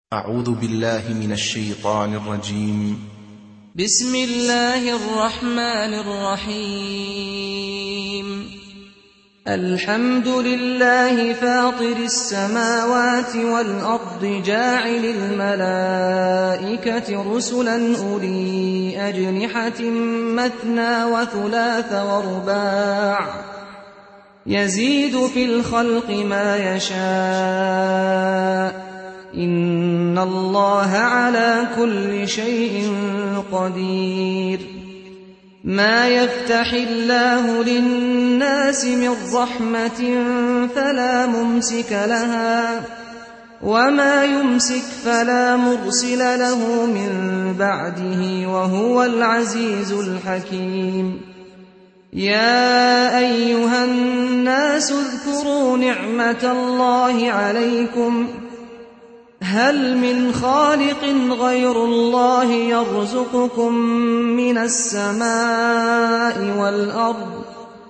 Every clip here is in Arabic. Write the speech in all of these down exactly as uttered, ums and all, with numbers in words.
أعوذ بالله من الشيطان الرجيم. بسم الله الرحمن الرحيم. الحمد لله فاطر السماوات والأرض جاعل الملائكة رسلا أولي أجنحة مثنى وثلاث ورباع يزيد في الخلق ما يشاء إن الله على كل شيء قدير. ما يفتح الله للناس من رحمة فلا ممسك لها وما يمسك فلا مرسل له من بعده وهو العزيز الحكيم. يا أيها الناس اذكروا نعمة الله عليكم هل من خالق غير الله يرزقكم من السماء والأرض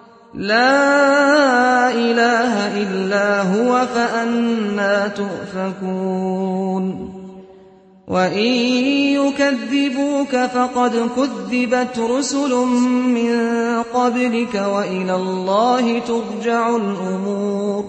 لا إله إلا هو فأنى تؤفكون. وإن يكذبوك فقد كذبت رسل من قبلك وإلى الله ترجع الأمور.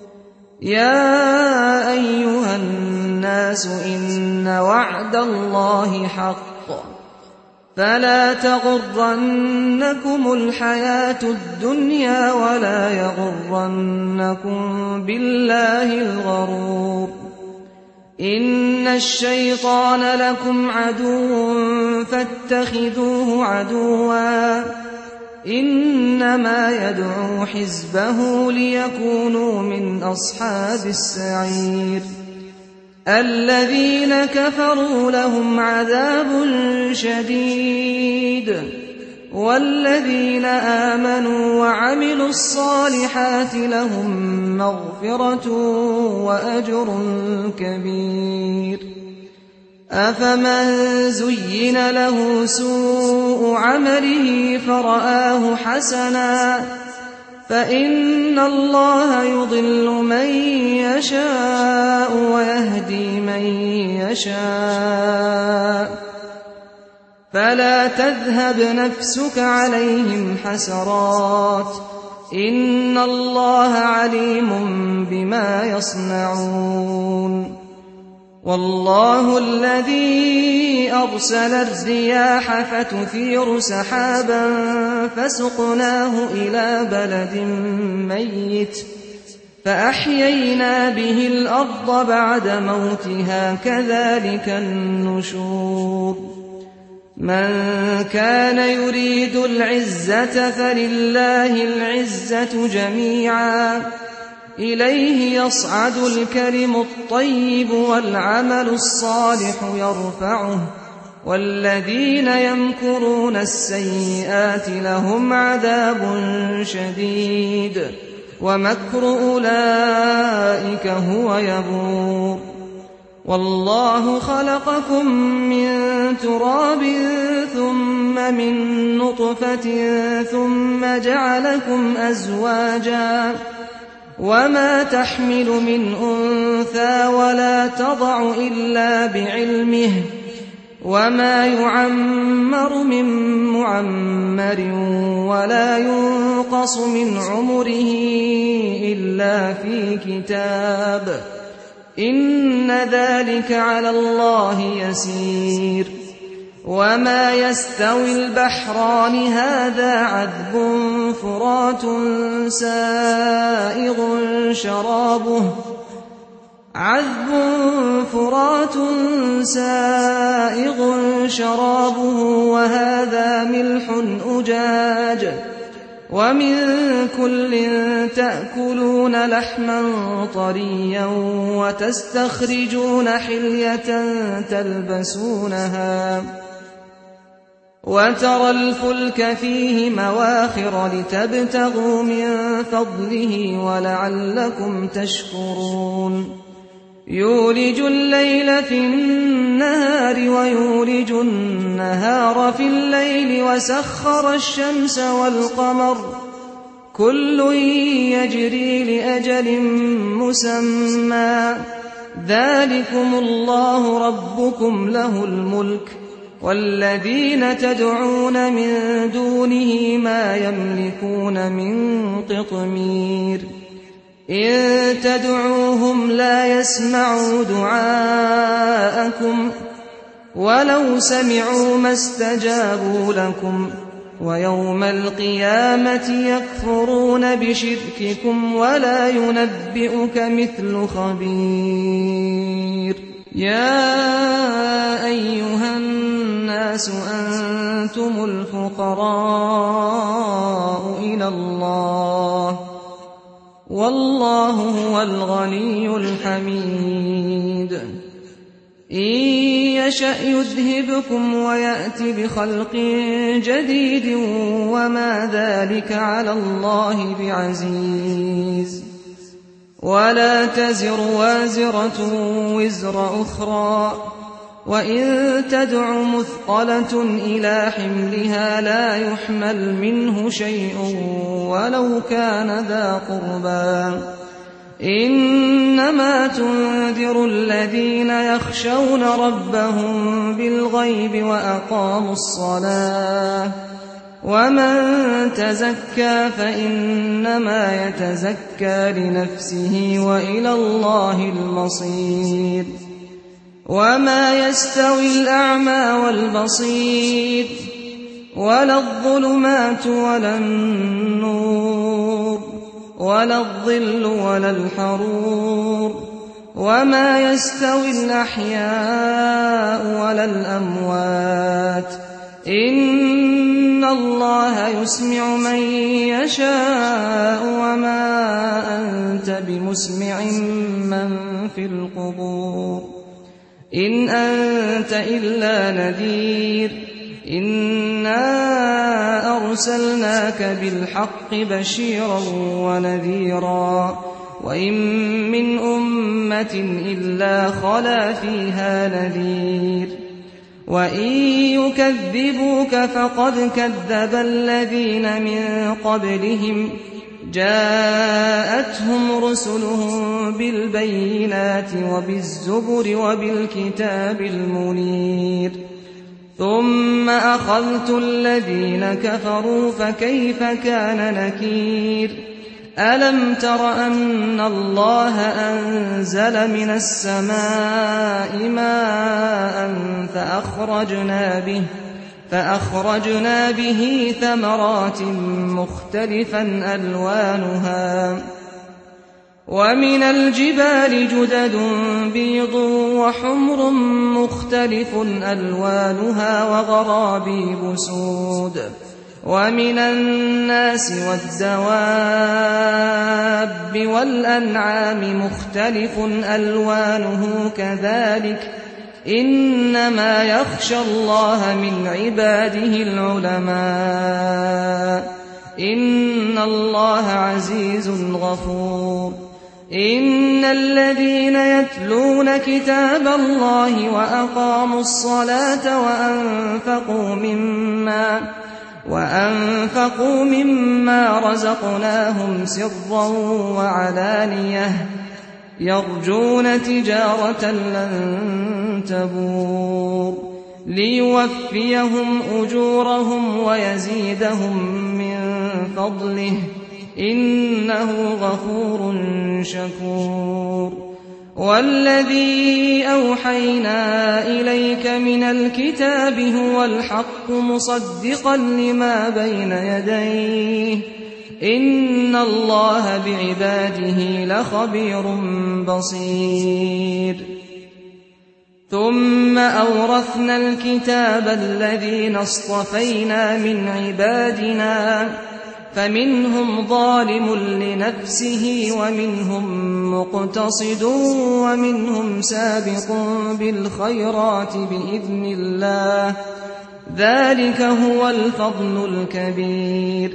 يا أيها الناس إن وعد الله حق فلا تغرنكم الحياة الدنيا ولا يغرنكم بالله الغرور. إن الشيطان لكم عدو فاتخذوه عدوا إنما يدعو حزبه ليكونوا من أصحاب السعير. الذين كفروا لهم عذاب شديد والذين آمنوا وعملوا الصالحات لهم مغفرة وأجر كبير. أفمن زين له سوء عمله فرآه حسنا فإن الله يضل من يشاء ويهدي من يشاء فلا تذهب نفسك عليهم حسرات إن الله عليم بما يصنعون. والله الذي أرسل الرياح فتثير سحابا فسقناه إلى بلد ميت فأحيينا به الأرض بعد موتها كذلك النشور. من كان يريد العزة فلله العزة جميعا إليه يصعد الكلم الطيب والعمل الصالح يرفعه والذين يمكرون السيئات لهم عذاب شديد ومكر أولئك هو يبور. والله خلقكم من تراب ثم من نطفة ثم جعلكم أزواجا وما تحمل من أنثى ولا تضع إلا بعلمه وما يعمر من معمر ولا ينقص من عمره إلا في كتاب إن ذلك على الله يسير. وما يستوي البحران هذا عذب فرات سائغ شرابه عذب فرات سائغ شرابه وهذا ملح أجاج ومن كل تأكلون لحما طريا وتستخرجون حلية تلبسونها وترى الفلك فيه مواخر لتبتغوا من فضله ولعلكم تشكرون. يولج الليل في النهار ويولج النهار في الليل وسخر الشمس والقمر كل يجري لأجل مسمى ذلكم الله ربكم له الملك والذين تدعون من دونه ما يملكون من قطمير إن تدعوهم لا يسمعوا دعاءكم ولو سمعوا ما استجابوا لكم ويوم القيامة يكفرون بشرككم ولا ينبئك مثل خبير يا أيها الناس أنتم الفقراء إلى الله والله هو الغني الحميد إن يشأ يذهبكم ويأت بخلق جديد وما ذلك على الله بعزيز ولا تزر وازرة وزر أخرى وإن تدع مثقلة إلى حملها لا يحمل منه شيء ولو كان ذا قربى إنما تنذر الذين يخشون ربهم بالغيب وأقاموا الصلاة ومن تزكى فإنما يتزكى لنفسه وإلى الله المصير وما يستوي الأعمى والبصير ولا الظلمات ولا النور ولا الظل ولا الحرور وما يستوي الأحياء ولا الأموات إن الله يسمع من يشاء وما أنت بمسمع من في القبور إن أنت إلا نذير إنا أرسلناك بالحق بشيرا ونذيرا وإن من أمة إلا خلا فيها نذير وإن يكذبوك فقد كذب الذين من قبلهم جاءتهم رسلهم بالبينات وبالزبر وبالكتاب المنير ثم أخذت الذين كفروا فكيف كان نكير ألم تر أن الله أنزل من السماء ماء فأخرجنا به فأخرجنا به ثمرات مختلفا ألوانها ومن الجبال جدد بيض وحمر مختلف ألوانها وغرابيب سود ومن الناس والدواب والأنعام مختلف ألوانه كذلك إنما يخشى الله من عباده العلماء إن الله عزيز غفور إن الذين يتلون كتاب الله وأقاموا الصلاة وأنفقوا مما وأنفقوا مما رزقناهم سرا وعلانية يرجون تجارة لن تبور ليوفيهم أجورهم ويزيدهم من فضله إنه غفور شكور والذي أوحينا إليك من الكتاب هو الحق مصدقا لما بين يديه إن الله بعباده لخبير بصير ثم أورثنا الكتاب الذين اصطفينا من عبادنا فمنهم ظالم لنفسه ومنهم مقتصد ومنهم سابق بالخيرات بإذن الله ذلك هو الفضل الكبير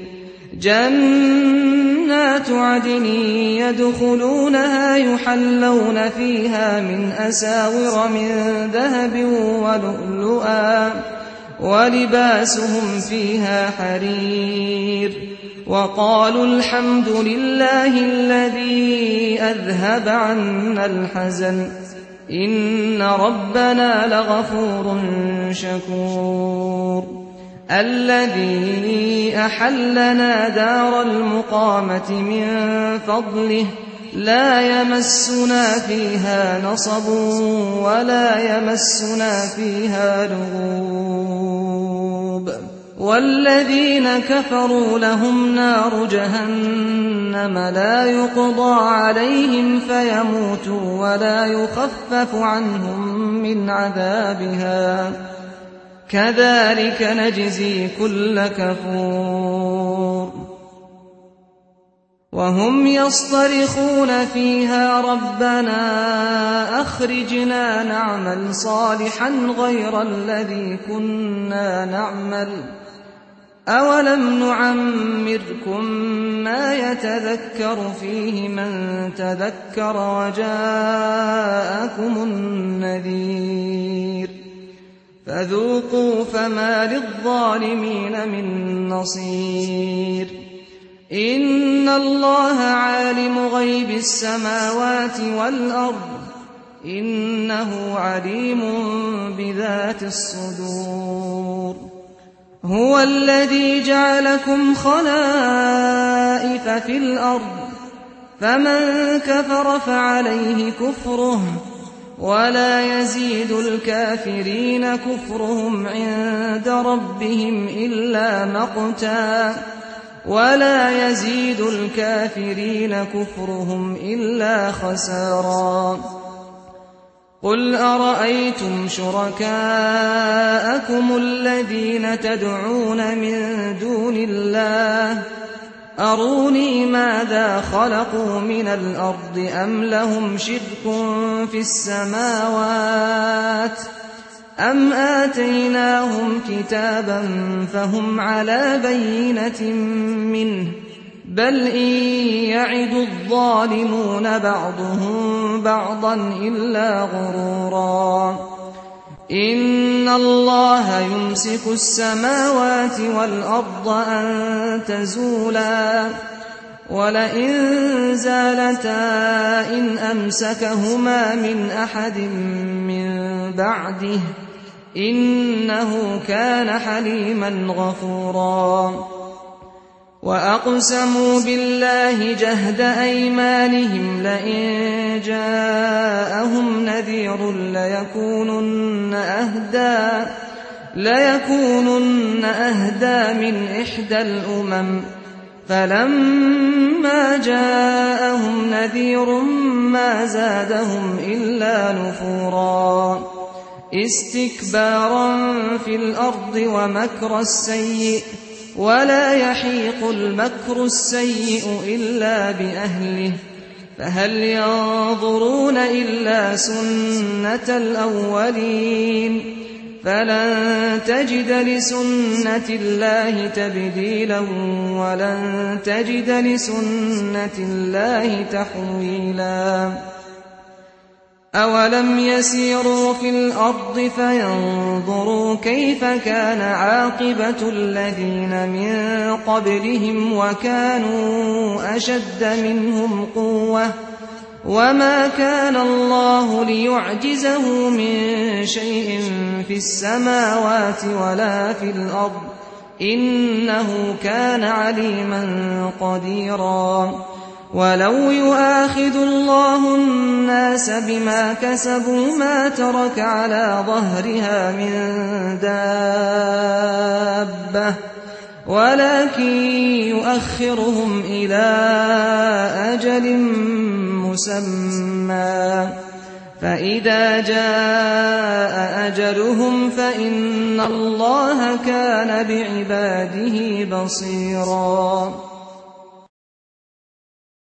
جنات عدن يدخلونها يحلون فيها من أساور من ذهب ولؤلؤا ولباسهم فيها حرير وقالوا الحمد لله الذي أذهب عنا الحزن إن ربنا لغفور شكور الذي أحلنا دار المقامة من فضله لا يمسنا فيها نصب ولا يمسنا فيها لغوب والذين كفروا لهم نار جهنم لا يقضى عليهم فيموتوا ولا يخفف عنهم من عذابها كذلك نجزي كل كفور وهم يصطرخون فيها ربنا أخرجنا نعمل صالحا غير الذي كنا نعمل أولم نعمركم ما يتذكر فيه من تذكر وجاءكم النذير فذوقوا فما للظالمين من نصير إن الله عالم غيب السماوات والأرض إنه عليم بذات الصدور هو الذي جعلكم خلائف في الأرض فمن كفر فعليه كفره ولا يزيد الكافرين كفرهم عند ربهم إلا مقتا ولا يزيد الكافرين كفرهم إلا خسارا قل أرأيتم شركاءكم الذين تدعون من دون الله أروني ماذا خلقوا من الأرض أم لهم شرك في السماوات أم آتيناهم كتابا فهم على بينة منه بل إن يعد الظالمون بعضهم بعضا إلا غرورا إن الله يمسك السماوات والأرض أن تزولا ولئن زالتا إن أمسكهما من أحد من بعده إنه كان حليما غفورا وأقسموا بالله جهد أيمانهم لئن جاءهم نذير ليكونن أهدى ليكونن أهدى من إحدى الأمم فلما جاءهم نذير ما زادهم إلا نفورا استكبارا في الأرض ومكر السيء ولا يحيق المكر السيء إلا بأهله فهل ينظرون إلا سنة الأولين فلن تجد لسنة الله تبديلا ولن تجد لسنة الله تحويلا أولم يسيروا في الأرض فينظروا كيف كان عاقبة الذين من قبلهم وكانوا أشد منهم قوة وما كان الله ليعجزه من شيء في السماوات ولا في الأرض إنه كان عليما قديرا ولو يؤاخذ الله الناس بما كسبوا ما ترك على ظهرها من دابة ولكن يؤخرهم إلى أجل مسمى فإذا جاء أجلهم فإن الله كان بعباده بصيرا